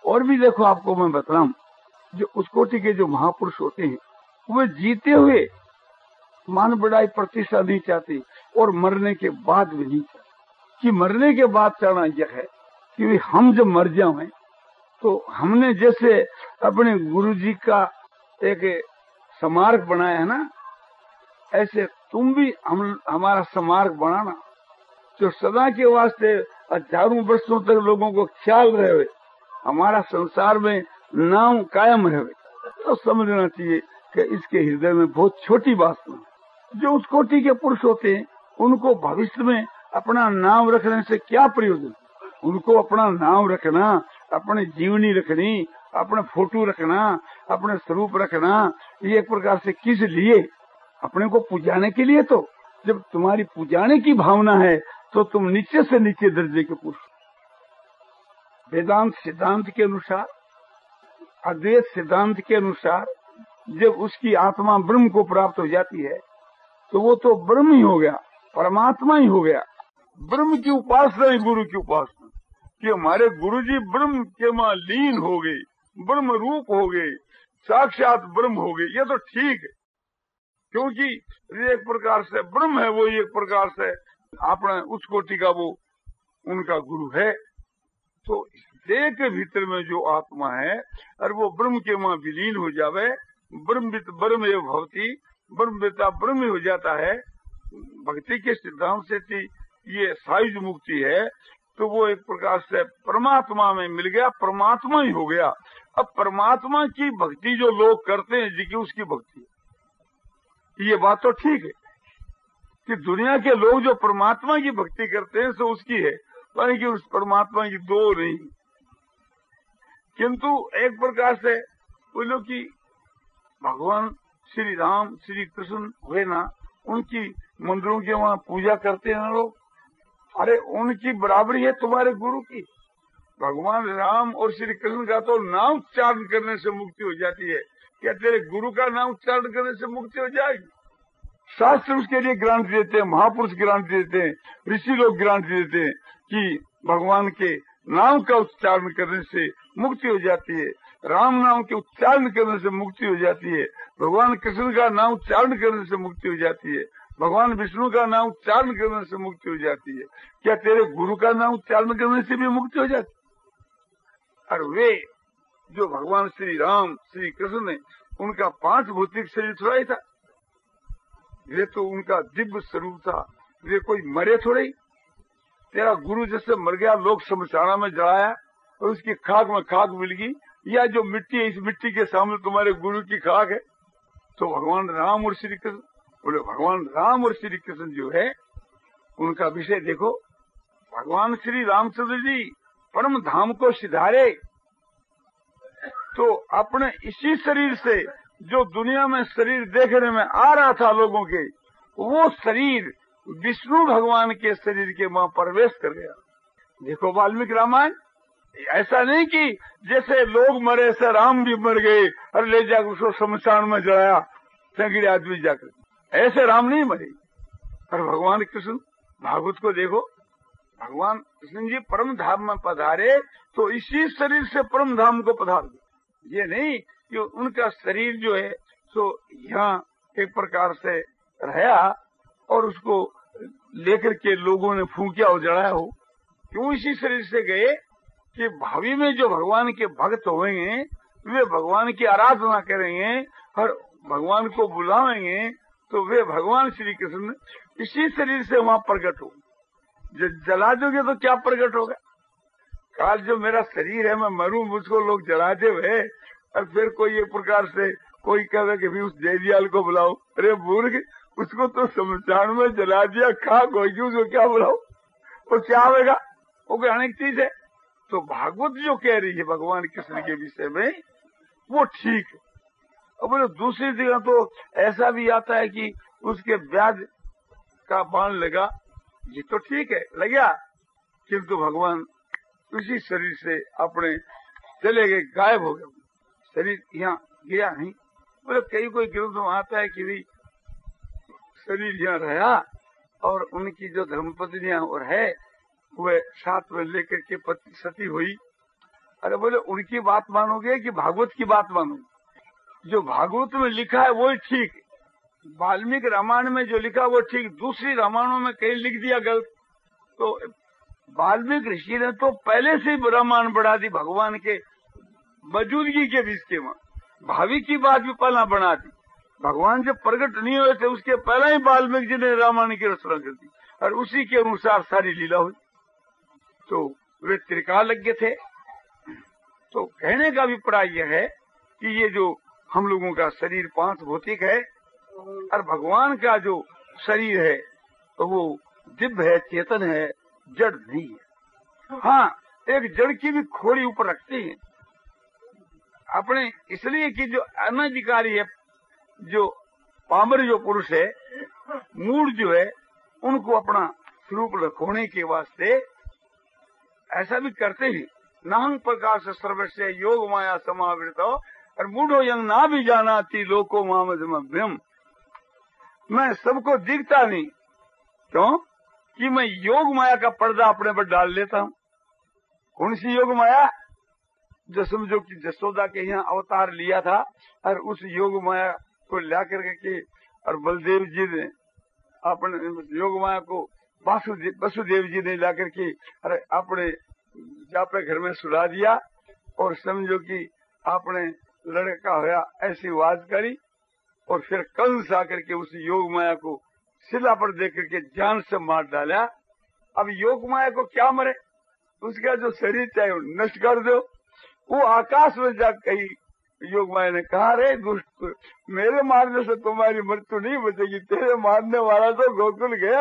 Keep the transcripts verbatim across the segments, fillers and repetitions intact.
और भी देखो, आपको मैं बताऊं, जो उस कोटि के जो महापुरुष होते हैं वे जीते हुए मान बढ़ाई प्रतिष्ठा नहीं चाहते और मरने के बाद भी नहीं चाहते। कि मरने के बाद चाहना यह है कि हम जब मर जाएं तो हमने जैसे अपने गुरु जी का एक स्मारक बनाया है ना, ऐसे तुम भी हम हमारा स्मारक बनाना, जो सदा के वास्ते हजारों वर्षों तक लोगों को ख्याल रहे, हमारा संसार में नाम कायम रहे। तो समझना चाहिए कि इसके हृदय में बहुत छोटी वासना। जो उस कोटि के पुरुष होते हैं उनको भविष्य में अपना नाम रखने से क्या प्रयोजन? उनको अपना नाम रखना, अपनी जीवनी रखनी, अपने फोटो रखना, अपने स्वरूप रखना, ये एक प्रकार से किस लिए? अपने को पुजाने के लिए। तो जब तुम्हारी पुजाने की भावना है तो तुम नीचे से नीचे दर्जे के पुरुष। वेदांत सिद्धांत के अनुसार, अद्वैत सिद्धांत के अनुसार, जब उसकी आत्मा ब्रह्म को प्राप्त हो जाती है तो वो तो ब्रह्म ही हो गया, परमात्मा ही हो गया। ब्रह्म की उपासना ही गुरु की उपासना, कि हमारे गुरु जी ब्रह्म के मां लीन हो गए, ब्रह्म रूप हो गए, साक्षात ब्रह्म हो गए। ये तो ठीक है, क्योंकि एक प्रकार से ब्रह्म है, वो एक प्रकार से अपने उस कोटि का वो उनका गुरु है। तो देह के भीतर में जो आत्मा है और वो ब्रह्म के मां विलीन हो जावे, ब्रह्मवित ब्रह्म एव भवति, ब्रह्मविता ब्रह्म हो जाता है। भक्ति के सिद्धांत से थी ये सायुज मुक्ति है, तो वो एक प्रकार से परमात्मा में मिल गया, परमात्मा ही हो गया। अब परमात्मा की भक्ति जो लोग करते हैं जी की उसकी भक्ति, ये बात तो ठीक है कि दुनिया के लोग जो परमात्मा की भक्ति करते हैं सो उसकी है, यानी कि उस परमात्मा की दो नहीं। किंतु एक प्रकार से बोलो कि भगवान श्री राम श्री कृष्ण हुए ना, उनकी मंदिरों के वहाँ पूजा करते हैं लोग, अरे उनकी बराबरी है तुम्हारे गुरु की। भगवान राम और श्री कृष्ण का तो नाम उच्चारण करने से मुक्ति हो जाती है, क्या तेरे गुरु का नाम उच्चारण करने से मुक्ति हो जाएगी? शास्त्र उसके लिए गारंटी देते हैं, महापुरुष गारंटी देते हैं, ऋषि लोग गारंटी देते हैं कि भगवान के नाम का उच्चारण करने से मुक्ति हो जाती है, राम नाम के उच्चारण करने से मुक्ति हो जाती है, भगवान कृष्ण का नाम उच्चारण करने से मुक्ति हो जाती है, भगवान विष्णु का नाम उच्चारण करने से मुक्ति हो जाती है। क्या तेरे गुरु का नाम उच्चारण करने से भी मुक्ति हो जाती? और वे जो भगवान श्री राम श्री कृष्ण ने, उनका पांच भौतिक शरीर थोड़ा ही था, ये तो उनका दिव्य स्वरूप था, वे कोई मरे थोड़े ही। तेरा गुरु जैसे मर गया, लोग शमशाना में जलाया और उसकी खाक में खाक मिल गई, या जो मिट्टी है इस मिट्टी के सामने तुम्हारे गुरु की खाक है। तो भगवान राम और श्री कृष्ण, बोले भगवान राम और श्री कृष्ण जो है उनका विषय देखो। भगवान श्री रामचंद्र जी परम धाम को सिधारे तो अपने इसी शरीर से जो दुनिया में शरीर देखने में आ रहा था लोगों के, वो शरीर विष्णु भगवान के शरीर के वहां प्रवेश कर गया। देखो वाल्मीकि रामायण, ऐसा नहीं कि जैसे लोग मरे ऐसे राम भी मर गए और ले जाकर उसको शमशान में जलाया सैकड़े आदमी जाकर, ऐसे राम नहीं मरे। और भगवान कृष्ण भागवत को देखो, भगवान कृष्ण जी परम धाम में पधारे तो इसी शरीर से परम धाम को पधार गए। ये नहीं कि उनका शरीर जो है तो यहाँ एक प्रकार से रहा और उसको लेकर के लोगों ने फूंकिया और जलाया हो। क्यों इसी शरीर से गए कि भावी में जो भगवान के भक्त होंगे वे भगवान की आराधना करेंगे और भगवान को बुलावेंगे, तो वे भगवान श्री कृष्ण इसी शरीर से वहाँ प्रकट हो। जब जला दोगे तो क्या प्रकट होगा? काल जो मेरा शरीर है मैं मरूं, मुझको लोग जलाते हुए और फिर कोई एक प्रकार से कोई कहे कि भी उस जयदयाल को बुलाओ, अरे मूर्ख, उसको तो शमशान में जला दिया, खाक होगी, उसको क्या बुलाओ? वो क्या होगा? वो कोई अनेक चीज है। तो भागवत जो कह रही है भगवान कृष्ण के विषय में वो ठीक है। और बोले दूसरी जगह तो ऐसा भी आता है कि उसके ब्याज का बाण लगा, ये तो ठीक है लगा, किंतु भगवान उसी शरीर से अपने चले गए, गायब हो गए, शरीर यहाँ गया नहीं। बोले कई कोई ग्रंथ में आता है कि भी शरीर यहाँ रहा और उनकी जो धर्मपत्नियां और है वे साथ में लेकर के पति सती हुई अरे बोले उनकी बात मानोगे कि भागवत की बात मानोगे? जो भागवत में लिखा है वो ठीक, वाल्मीकि रामायण में जो लिखा वो ठीक, दूसरी रामायणों में कहीं लिख दिया गलत। तो वाल्मीकि ऋषि ने तो पहले से ही रामायण बढ़ा दी, भगवान के मौजूदगी के बीच के वहाँ भावी की बात भी पहला बना दी। भगवान जब प्रकट नहीं हुए थे उसके पहले ही वाल्मीकि जी ने रामायण की रचना कर दी और उसी के अनुसार सारी लीला हुई। तो वे त्रिकालज्ञ थे। तो कहने का अभिप्राय यह है कि ये जो हम लोगों का शरीर पांच भौतिक है और भगवान का जो शरीर है तो वो दिव्य है, चेतन है, जड़ नहीं है। हाँ, एक जड़ की भी खोरी ऊपर रखते हैं अपने, इसलिए कि जो अनधिकारी है, जो पामर जो पुरुष है, मूड जो है, उनको अपना स्वरूप रखोने के वास्ते ऐसा भी करते हैं। नाहं प्रकाश सर्वस्य योग माया समावृत और मूढ़ो यंग ना भी जाना थी लोको मामजम, मैं सबको दिखता नहीं, क्यों कि मैं योग माया का पर्दा अपने पर डाल लेता हूँ। कौन सी योग माया? जो समझो कि जसोदा के यहाँ अवतार लिया था और उस योग माया को ला करके और बलदेव जी ने अपने योग माया को वासुदेव वसुदेव जी ने ला करके अरे अपने जापे घर में सुला दिया और समझो कि आपने लड़का होया ऐसी आवाज करी और फिर कंस आकर के उस योग माया को शिला पर देख करके जान से मार डाला। अब योग माया को क्या मरे, उसका जो शरीर चाहे नष्ट कर दो। वो आकाश में जा कही योग माया ने कहा, रे दुष्ट, मेरे मारने से तुम्हारी मृत्यु नहीं बचेगी, तेरे मारने वाला तो गोकुल गया,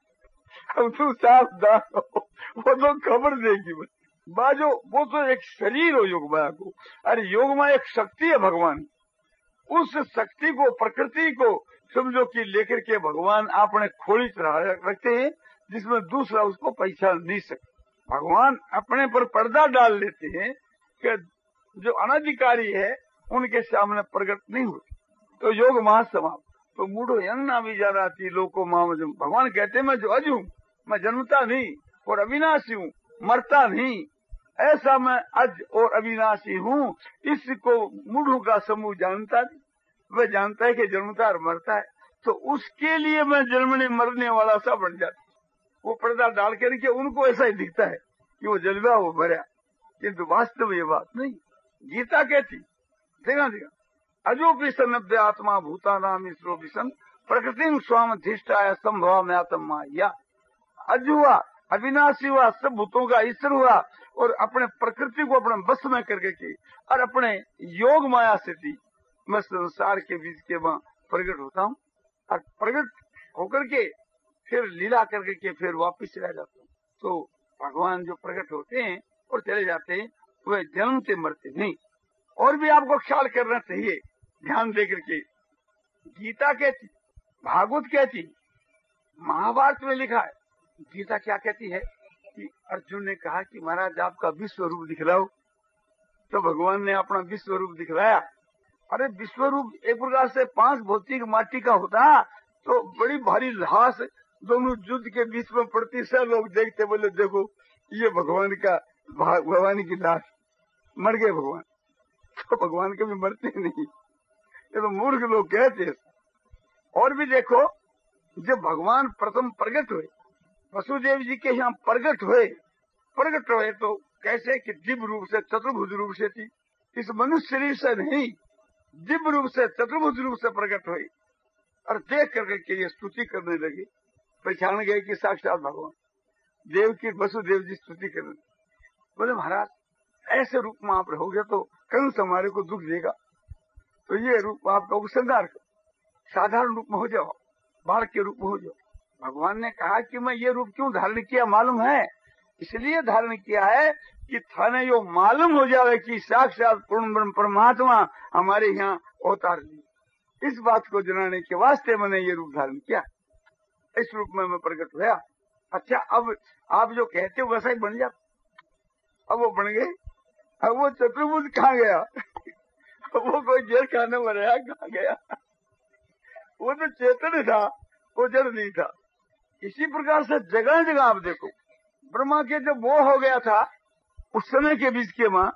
अब तू सावधान हो, वो तो खबर देगी। बाजो वो तो एक शरीर हो योग माया को, अरे योग माया एक शक्ति है भगवान, उस शक्ति को प्रकृति को समझो कि लेकर के भगवान अपने खोली चढ़ा रखते हैं जिसमें दूसरा उसको पहचान नहीं सकता। भगवान अपने पर पर्दा डाल लेते हैं कि जो अनधिकारी है उनके सामने प्रकट नहीं होते। तो योग महासमाप्त। तो मूढ़ो यंग ना भी जाना थी लोको मामजम, भगवान कहते हैं मैं जो अज हूँ, मैं जन्मता नहीं और अविनाशी हूँ, मरता नहीं, ऐसा मैं अज और अविनाशी हूँ। इसको मूढ़ों का समूह जानता नहीं, वह जानता है कि जन्मता और मरता है, तो उसके लिए मैं जन्मने मरने वाला सा बन जाता। वो पर्दा डाल करके उनको ऐसा ही दिखता है कि वो जलवा वो मरा, किंतु वास्तव ये बात नहीं। गीता कहती देखा देखा अजो विसन आत्मा भूता नाम इसरो विसन प्रकृति स्वाम धिष्ठाया संभवा में आत्म माया। अज हुआ, अविनाशी हुआ, सब भूतों का ईश्वर हुआ और अपने प्रकृति को अपने बस में करके की और अपने योग माया से थी मैं संसार के बीच के वहां प्रकट होता हूँ और प्रकट होकर के फिर लीला करके के फिर वापिस चला जाता हूँ। तो भगवान जो प्रकट होते हैं और चले जाते हैं वह जन्मते मरते नहीं। और भी आपको ख्याल करना चाहिए, ध्यान दे करके। गीता कहती, भागवत कहती, महाभारत में लिखा है। गीता क्या कहती है कि अर्जुन ने कहा कि महाराज आपका विश्व रूप दिखलाओ, तो भगवान ने अपना विश्व रूप दिखलाया। अरे विश्व रूप एक प्रकार से पांच भौतिक माटी का होता तो बड़ी भारी लाश दोनों युद्ध के बीच में पड़ती, सब लोग देखते, बोले देखो ये भगवान का भगवान की लाश, मर गए भगवान। तो भगवान कभी मरते नहीं, ये तो मूर्ख लोग कहते। और भी देखो, जब भगवान प्रथम प्रकट हुए, वसुदेव जी के यहाँ प्रकट हुए, प्रकट हुए तो कैसे कि दिव्य रूप से, चतुर्भुज रूप से थी, इस मनुष्य शरीर से नहीं, दिव्य रूप से, चतुर्भुज रूप से प्रकट हुई और देख करके के ये स्तुति करने लगे। पहचान गए कि साक्षात भगवान देव की वसुदेव जी स्तुति करने। बोले महाराज ऐसे रूप में आप रहोगे तो कंस हमारे को दुख देगा, तो ये रूप आपका उपसंहार करो, साधारण रूप में हो जाओ, बाढ़ के रूप में हो जाओ। भगवान ने कहा कि मैं ये रूप क्यों धारण किया मालूम है, इसलिए धारण किया है कि थाने यो मालूम हो जाए कि साक्षात पूर्ण ब्रह्म परमात्मा हमारे यहाँ अवतार लिए। इस बात को जनाने के वास्ते मैंने ये रूप धारण किया, इस रूप में मैं प्रकट हुआ। अच्छा, अब आप जो कहते हो वैसा ही बन जा। अब वो बन गए, अब वो चतुर्भुज कहाँ गया? वो कोई जेल खाने में रहा, कहाँ गया? वो तो चेतन था, वो जड़ नहीं था। इसी प्रकार से जगह जगह आप देखो, ब्रह्मा के जब वो हो गया था उस समय के बीच के माँ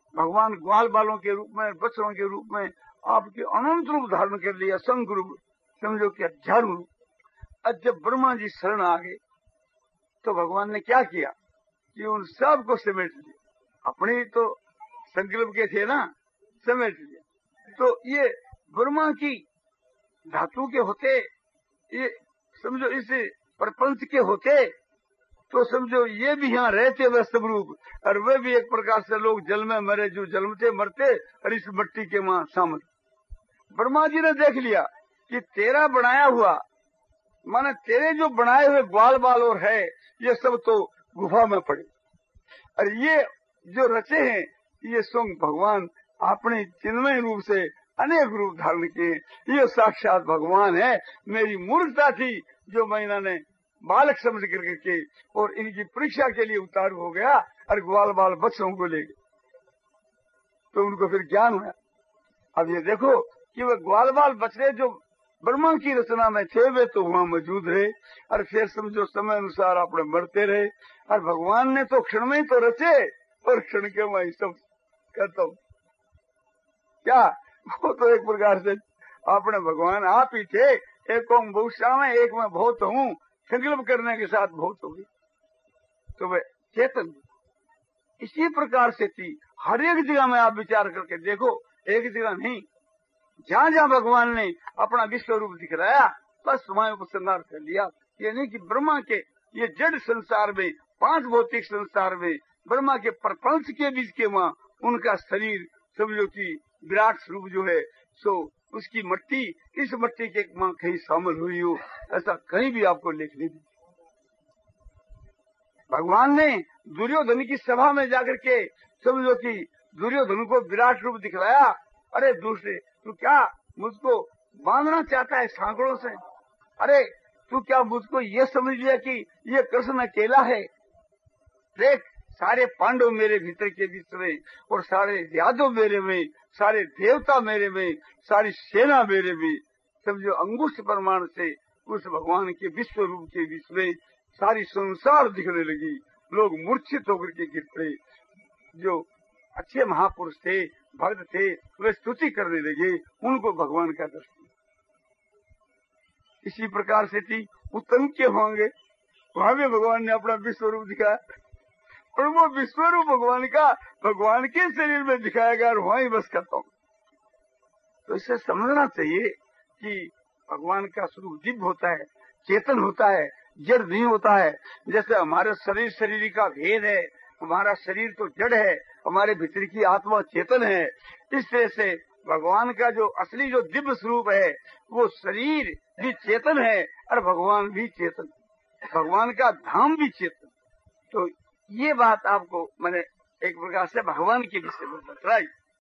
भगवान ग्वाल बालों के रूप में, बच्चों के रूप में आपके अनंत रूप धारण कर लिया, संघ रूप, समझो कि हजार रूप। अब जब ब्रह्मा जी शरण आ गए तो भगवान ने क्या किया कि उन सब को समेट लिया। अपने तो संकल्प के थे ना, समेट लिया। तो ये ब्रह्मा की धातु के होते, ये समझो इस प्रपंच के होते, तो समझो ये भी यहाँ रहते वह सब रूप, और वे भी एक प्रकार से लोग जल में मरे, जो जल में मरते, और इस मिट्टी के वहां शामिल। ब्रह्मा जी ने देख लिया कि तेरा बनाया हुआ, माने तेरे जो बनाए हुए ग्वाल बाल और है, ये सब तो गुफा में पड़े, और ये जो रचे हैं ये स्वयं भगवान अपने चिन्मय रूप से अनेक रूप धारण किए, ये साक्षात भगवान है। मेरी मूर्खता थी जो मैं इन्होंने बालक समझ करके के और इनकी परीक्षा के लिए उतारू हो गया और ग्वाल बाल बच्चों को ले गए, तो उनको फिर ज्ञान हुआ। अब ये देखो कि वे ग्वाल बाल बछड़े जो ब्रह्मा की रचना में थे वे तो वहां मौजूद रहे, और फिर समझो समय अनुसार अपने बढ़ते रहे, और भगवान ने तो क्षण में तो रचे और क्षण के वही सब करता हूँ क्या, वो तो एक प्रकार से अपने भगवान आप ही थे। एक ओम बहुश्याम है, एक मैं बहुत हूँ, संकल्प करने के साथ बहुत होगी, तो वे चेतन। इसी प्रकार से थी हर एक जगह में आप विचार करके देखो, एक जगह नहीं, जहाँ जहाँ भगवान ने अपना विश्व रूप दिखलाया बस वहां उपसंहार कर लिया। ये नहीं कि ब्रह्मा के ये जड़ संसार में, पांच भौतिक संसार में, ब्रह्मा के प्रपंच के बीच के वहाँ उनका शरीर समझो कि विराट स्वरूप जो है सो उसकी मट्टी, इस मट्टी के वहां कहीं शामिल हुई हो, ऐसा कहीं भी आपको लिख नहीं दी। भगवान ने दुर्योधन की सभा में जाकर के समझो कि दुर्योधन को विराट रूप दिखलाया। अरे दूसरे, तू क्या मुझको बांधना चाहता है सांकड़ों से? अरे तू क्या मुझको ये समझ लिया कि ये कृष्ण अकेला है? देख, सारे पांडव मेरे भीतर के बीच में, और सारे यादव मेरे में, सारे देवता मेरे में, सारी सेना मेरे में, समझो अंगुष्ठ प्रमाण से उस भगवान के विश्व रूप के बीच में सारी संसार दिखने लगी। लोग मूर्छित होकर के गिर पड़े। जो अच्छे महापुरुष थे, भक्त थे, वे स्तुति करने लगे, उनको भगवान का दर्शन। इसी प्रकार से थी उत्तम के होंगे, वहां भी भगवान ने अपना विश्व रूप दिखाया, और वो विश्व रूप भगवान का भगवान के शरीर में दिखाएगा, और वहीं बस करता हूँ। तो इसे समझना चाहिए कि भगवान का स्वरूप दिव्य होता है, चेतन होता है, जड़ नहीं होता है। जैसे हमारे शरीर शरीर का भेद है, हमारा शरीर तो जड़ है, हमारे भीतर की आत्मा चेतन है। इस तरह से भगवान का जो असली जो दिव्य स्वरूप है, वो शरीर भी चेतन है और भगवान भी चेतन, भगवान का धाम भी चेतन। तो ये बात आपको मैंने एक प्रकार से भगवान के विषय में बताई।